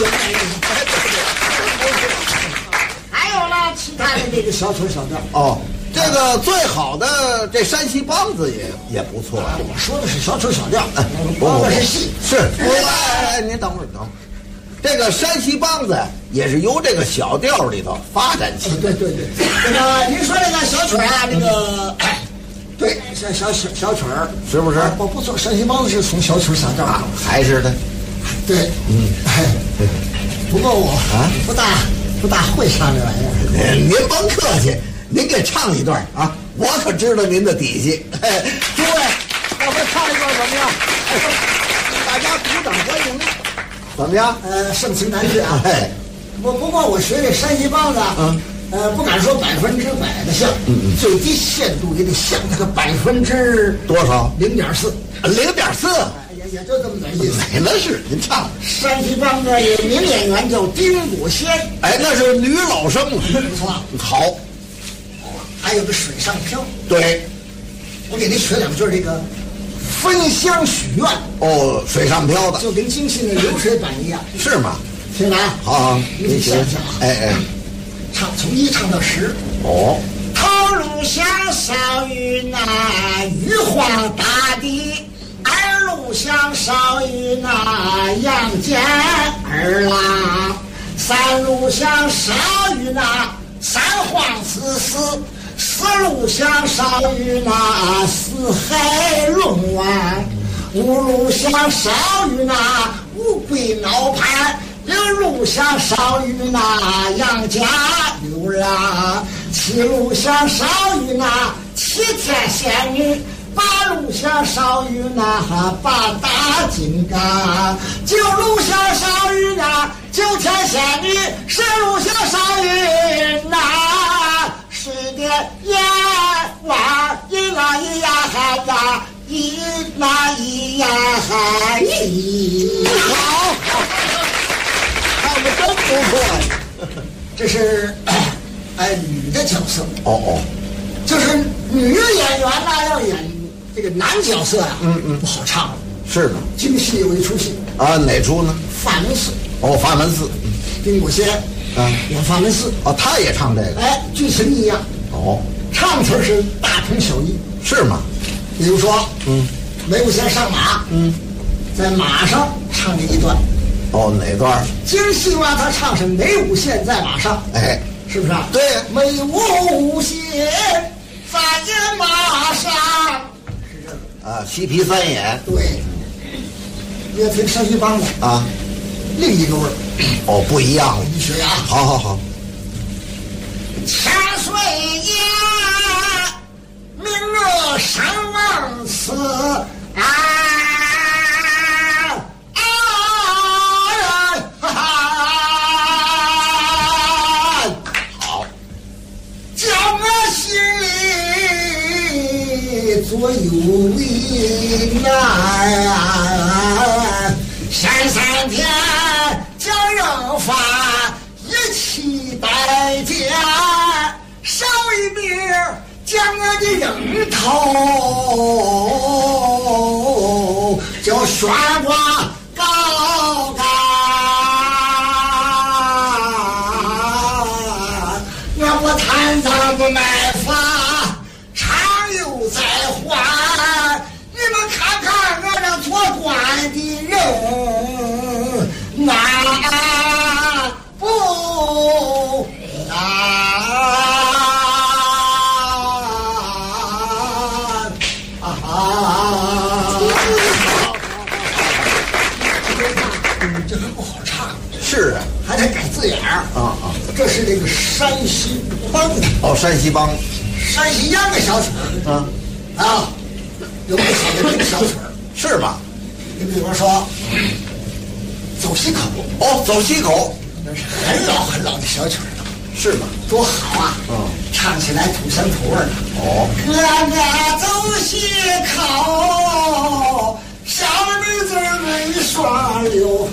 还有呢，其他的这个小曲小调。 哦，这个最好的这山西梆子也不错。 我说的是小曲小调， 梆子是戏。 是。哎，您等会儿。这个山西梆子也是由这个小调里头发展起。 对。这个您说这个小曲啊，这个对，小曲儿是不是？ 不错，山西梆子是从小曲小调啊， 还是的。 对，不过我不大会唱这玩意儿。 您甭客气，您给唱一段啊，我可知道您的底细。诸位，要不唱一段怎么样？大家鼓掌欢迎。怎么样？ 盛情难却啊！不过我学这山西梆子，不敢说100%的像，最低限度也得像它个% 多少 ？0.4%。 0.4%。 也就这么点意思。 那是您唱。 山西梆子有名演员叫丁果仙， 哎，那是女老生， 不错。 好。 还有个水上漂。 对。 我给您学2句这个分香许愿。 哦，水上漂的， 就跟京戏的流水版一样。 是吗？ 听着啊。 好， 你想想啊。 哎。 唱从1唱到10。 哦。 头颅像少于那玉皇大帝，二路像少于那杨戬儿啦，三路像少于那三皇子嗣，四路像少于那四海龙王，五路像少于那乌龟闹盘，6路像少于那杨家六郎，7路像少于那7天仙女，8路像少于那8大金刚，9路像少于那9天仙女，10路像少于那10点阎王一那一呀哈那一那一呀哈一。好，唱的真不错呀。这是女的角色。 哦。 就是女演员呢，要演这个男角色呀，不好唱。 是的。 京戏有一出戏啊，哪出呢？ 法门寺。 哦，法门寺。 丁果仙演法门寺。 哦，他也唱这个。 哎，剧情一样。 哦。 唱词是大同小异。 是吗？ 比如说，梅悟仙上马，在马上唱了一段。 哦，哪段？ 京戏嘛，他唱是梅悟仙在马上。 哎。 是不是啊？ 对， 梅悟仙在马上，是这个啊，西皮三眼。 对，越听山西梆子啊， 另一个味儿。 哦，不一样了。 你学啊。 好。 千岁爷，明月上王祠左右为难， 天将人发一起代见，少一命将我的人头就悬挂高杆，我不贪赃不卖法，常有在还。你们看看我这做官的人，那不难这还不好唱。 是啊， 还得改字眼儿啊。这是这个山西梆的哦，山西梆， 山西秧歌小曲儿啊，有不少的这个小曲儿是吧？ 你比如说走西口， 哦，走西口， 那是很老很老的小曲儿了， 是吗？ 多好啊！唱起来土生土味的。 哦， 哥哥走西口，小妹子泪双流，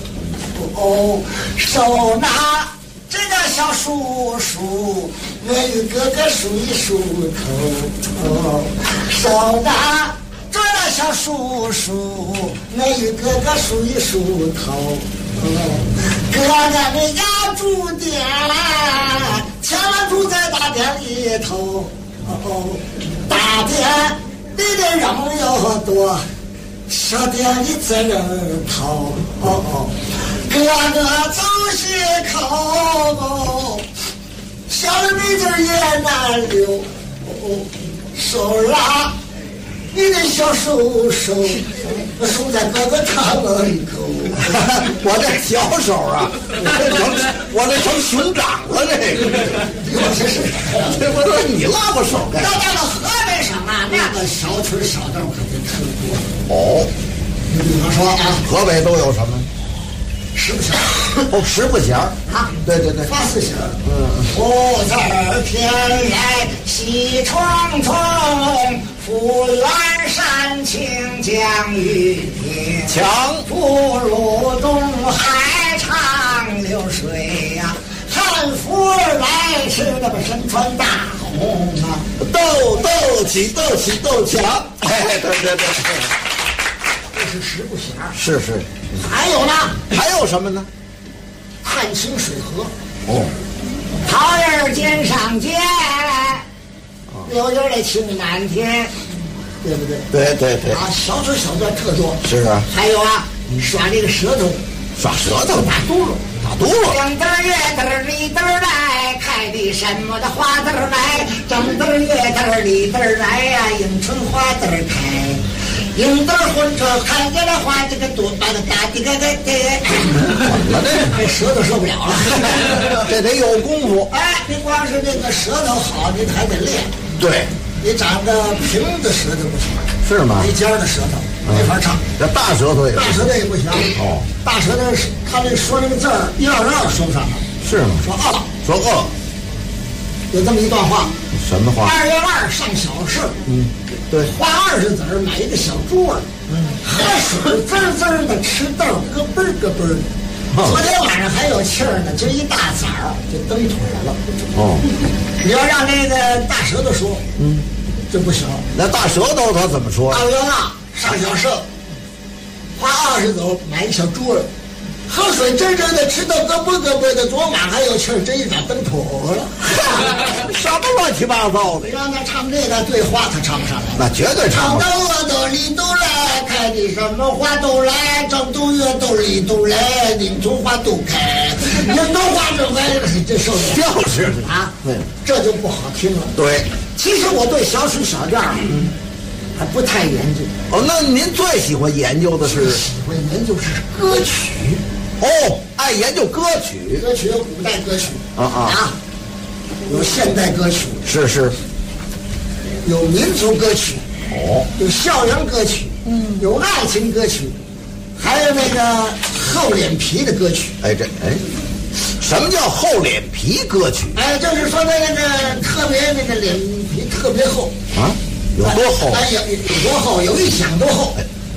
手拿这个小叔叔，我与哥哥数一数头，手拿这个小叔叔，我与哥哥数一数头。哥哥的家住店，前面住在大店里头，大店里的人又多，小店里责任头。哥哥走西口，小妹子也难留，手拉你的小手手，手在哥哥他门口。 我这小手啊，我这成熊掌了，这个。 有些是， 这不是你拉过手干？ 到了河北省啊，那个小曲小调可就特多。 哦， 你比方说啊， 河北都有什么？ 十不弦。 哦，十不弦啊， 对对对， 发四弦。不字偏来西重重，复原山清江雨天， 强不如东海长流水呀，汉服来迟那么身穿大红啊， 斗起斗强。哎，对对对， 这是十不弦。 是是。 还有呢？ 还有什么呢？ 探清水河。 哦， 桃叶尖上尖，溜溜的青南天，对不对？ 对对对。 啊，小曲小段特多。 是啊。 还有啊，耍这个舌头， 耍舌头， 打嘟噜， 打嘟噜。 两嘚儿月嘚儿里嘚儿来，开的什么的花嘚儿来，正嘚儿月嘚儿里嘚儿来呀，迎春花嘚儿开。迎灯混车看见了花，这个多把它打的个怎么的？ 这舌头受不了了， 这得有功夫。 哎，你光是这个舌头好，你还得练。 对， 你长个平的舌头不行， 是吗？ 没尖的舌头没法唱。 这大舌头也大舌头也不行。 哦， 大舌头是他这说那个字儿一二二说不上来。 是吗？说饿。 有这么一段话。 什么话？2 月2上小市。 对， 花20子儿买一个小桌儿，喝水滋滋的，吃豆咯嘣咯嘣的。昨天晚上还有气儿呢，今儿一大早就蹬腿了。 哦， 你要让那个大舌头说，这不行。 那大舌头他怎么说？ 2月2上小市，花20子买一个小桌儿，喝水滋滋的，吃豆咯嘣咯嘣的。昨晚还有气儿，这一早蹬腿了。 什么乱七八糟的！ 让他唱这个对话，他唱不上来。 那绝对唱不上。 唱到我里都来，开的什么花都来，正都月都里都来，迎春花都开，迎春花都开，这受不了。 就是啊，对，这就不好听了。 对， 其实我对小曲小调还不太研究。 哦，那您最喜欢研究的是？ 喜欢研究是歌曲。 哦，爱研究歌曲。 歌曲有古代歌曲啊。 有现代歌曲， 是， 有民族歌曲，有校园歌曲，有爱情歌曲，还有那个厚脸皮的歌曲。 什么叫厚脸皮歌曲？ 就是说那个特别那个脸皮特别厚啊，有多厚？ 有多厚？有一响多厚？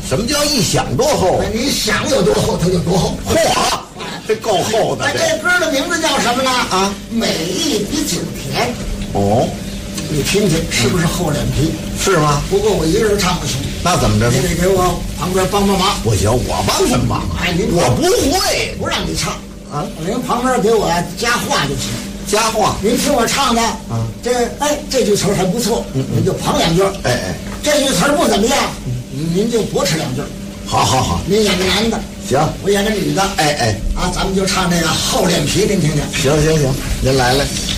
什么叫一想多厚？ 你想有多厚，它就多厚。 嚯，这够厚的。 这歌的名字叫什么呢？啊，美意比酒甜。 哦， 你听听，是不是厚脸皮？ 是吗？ 不过我一个人唱不行。 那怎么着？ 你得给我旁边帮帮忙。 不行，我帮什么忙啊？ 哎， 我不会， 不让你唱啊！您旁边给我加话就行。 加话， 您听我唱的啊，这句词还不错，您就旁两句。 哎， 这句词不怎么样，您就驳斥两句。 好， 您演个男的， 行， 我演个女的。 哎， 啊，咱们就唱这个厚脸皮，您听听。 行，您来。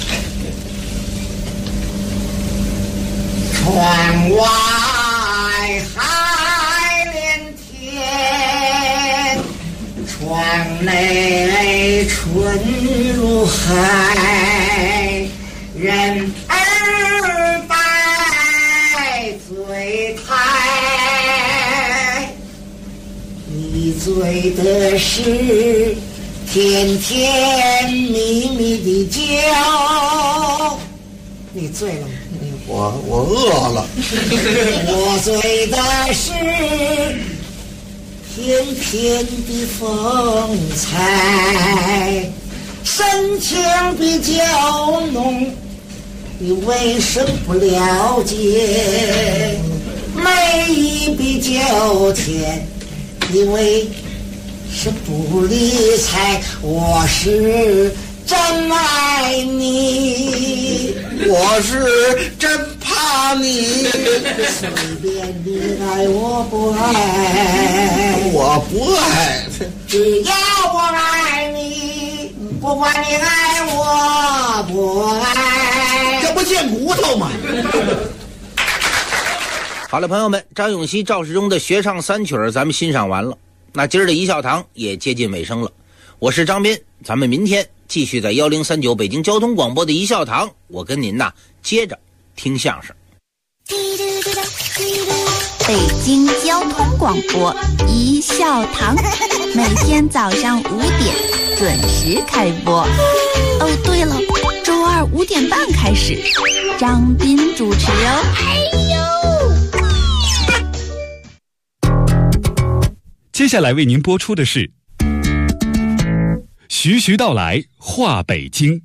窗外海连天，窗内春如海，人儿百醉态。你醉的是甜甜蜜蜜的酒，你醉了吗？ 我饿了。 我醉的是翩翩的风采，深情比酒浓，你为什不了解？美意比酒甜，你为什不理睬？我是真爱你， 我是真怕你。 随便你爱我不爱， 我不爱。 只要我爱你，不管你爱我不爱。 这不见骨头吗？ 好了，朋友们，张永熙、赵世忠的学唱三曲咱们欣赏完了，那今儿的一笑堂也接近尾声了。我是张斌，咱们明天继续在1039北京交通广播的一笑堂，我跟您接着听相声。 北京交通广播一笑堂，每天早上5点准时开播。哦，对了，周二5点半开始，张斌主持哦。 接下来为您播出的是徐徐道来话北京。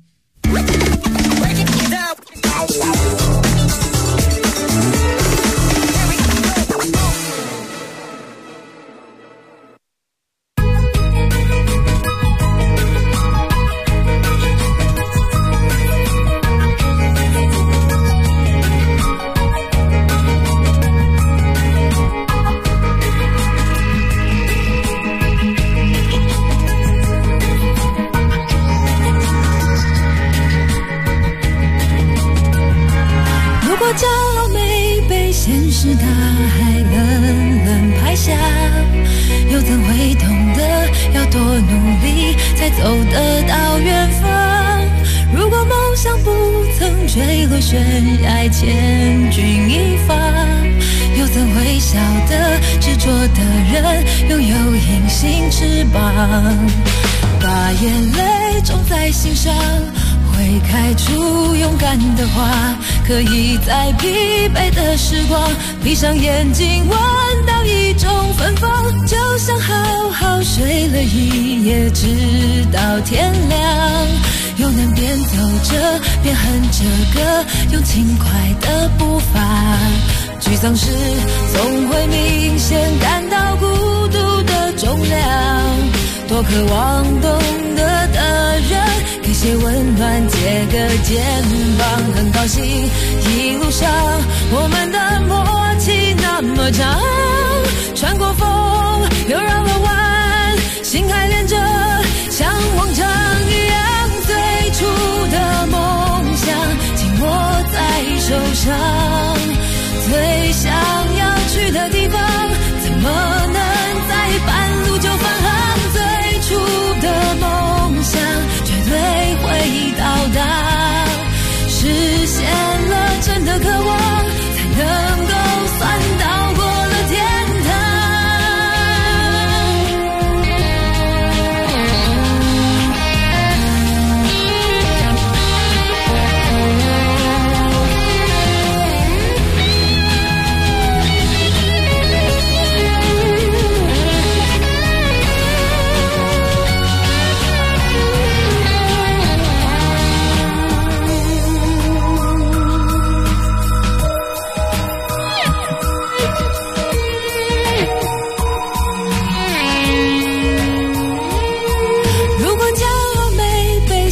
走得到远方。如果梦想不曾坠落悬崖，千钧一发，又怎会晓得执着的人拥有隐形翅膀？把眼泪种在心上，会开出勇敢的花，可以在疲惫的时光闭上眼睛闻到一种芬芳，就像好好睡了一夜直到天亮，又能边走着边哼着歌，用轻快的步伐，沮丧时总会明显感到孤独的重量，多渴望懂得的人给些温暖，借个肩膀，很高兴一路上我们的默契那么长，穿过风又绕了弯，心还连着像往常一样，最初的梦想紧握在手上，最想要去的地方怎么能在半路就返航，最初的梦想绝对会到达，实现了真的渴望，才能够算到过了天堂。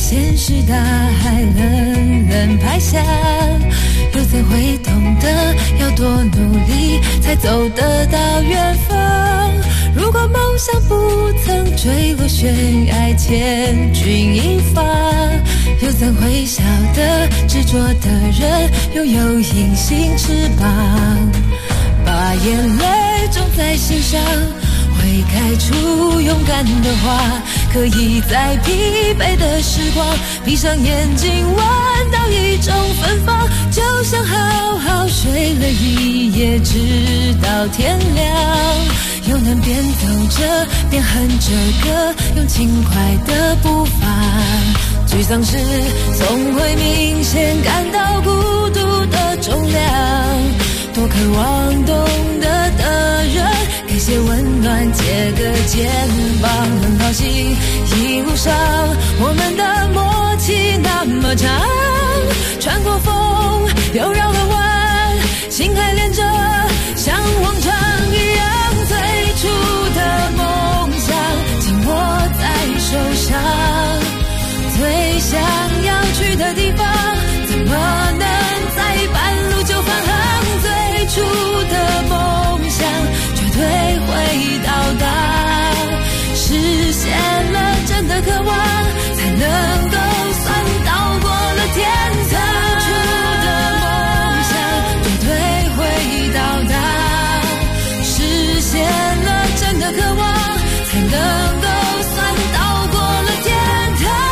现实大海冷冷拍下，又怎会懂得要多努力才走得到远方？如果梦想不曾坠落悬崖，千钧一发，又怎会晓得执着的人拥有隐形翅膀？把眼泪种在心上，会开出勇敢的花，可以在疲惫的时光闭上眼睛闻到一种芬芳，就像好好睡了一夜直到天亮，又能边走着边哼着歌，用轻快的步伐。沮丧时总会明显感到孤独的重量，多渴望懂得的人给些温暖，借个肩膀，很高兴一路上我们的默契那么长，穿过风又绕了弯，心还连着像往常一样，最初的梦想紧握在手上，最想要去的地方怎么能在半路就返航？最初的梦想绝对会到达，实现了真的渴望，才能够算到过了天堂。最初的梦想绝对会到达，实现了真的渴望，才能够算到过了天堂。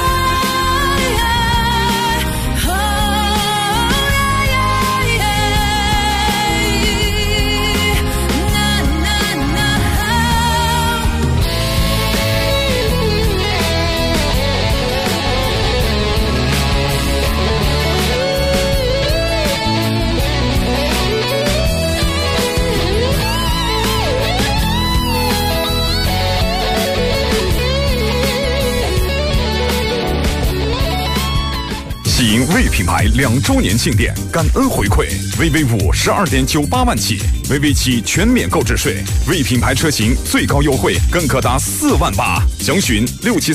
喜迎魏品牌2周年庆典，感恩回馈，VV5 12.98万起，VV7全免购置税，魏品牌车型最高优惠更可达4万8，详询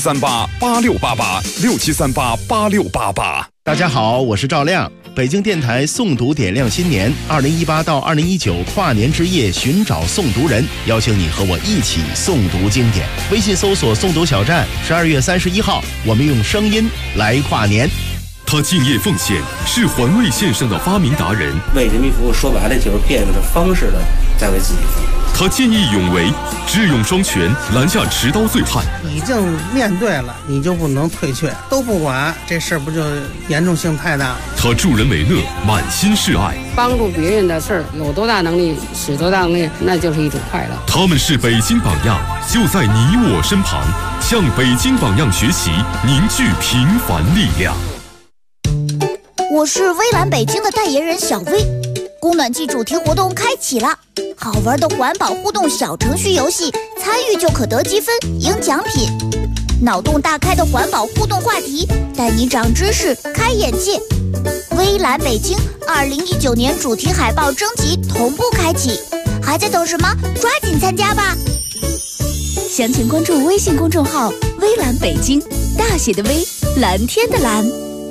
67388688，67388688。 大家好，我是赵亮。北京电台诵读点亮新年，2018到2019跨年之夜寻找诵读人，邀请你和我一起诵读经典。微信搜索诵读小站，12月31号，我们用声音来跨年。 他敬业奉献，是环卫线上的发明达人。 为人民服务，说白了就是变着方式的在为自己服务。 他见义勇为，智勇双全，拦下持刀醉汉。 已经面对了，你就不能退却，都不管，这事儿不就严重性太大了？ 他助人为乐，满心是爱。 帮助别人的事儿，有多大能力使多大能力，那就是一种快乐。 他们是北京榜样，就在你我身旁，向北京榜样学习，凝聚平凡力量。 我是微蓝北京的代言人小薇，供暖季主题活动开启了，好玩的环保互动小程序游戏，参与就可得积分赢奖品，脑洞大开的环保互动话题，带你长知识开眼界。微蓝北京2019年主题海报征集同步开启，还在等什么？抓紧参加吧！详情关注微信公众号微蓝北京，大写的微，蓝天的蓝。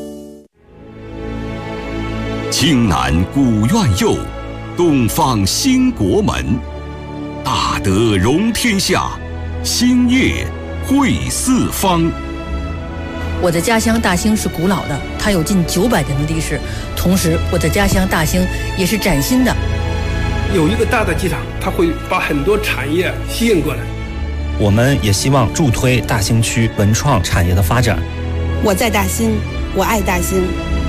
青南古院右，东方兴国门。大德容天下，兴业惠四方。 我的家乡大兴是古老的，它有近900年的历史。同时，我的家乡大兴也是崭新的。 有一个大的机场，它会把很多产业吸引过来。 我们也希望助推大兴区文创产业的发展。 我在大兴，我爱大兴。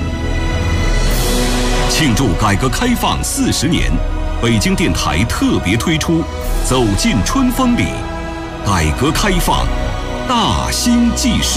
庆祝改革开放40年，北京电台特别推出《走进春风里》，改革开放大兴纪事。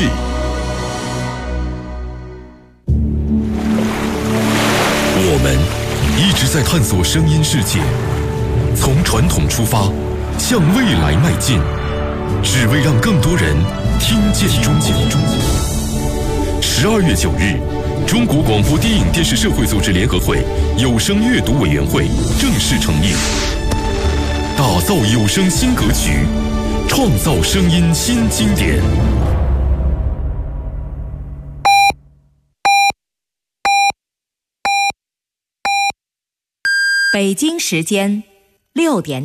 我们一直在探索声音世界，从传统出发，向未来迈进，只为让更多人听见中国。12月9日。中国广播电影电视社会组织联合会有声阅读委员会正式成立，打造有声新格局，创造声音新经典。 北京时间6点。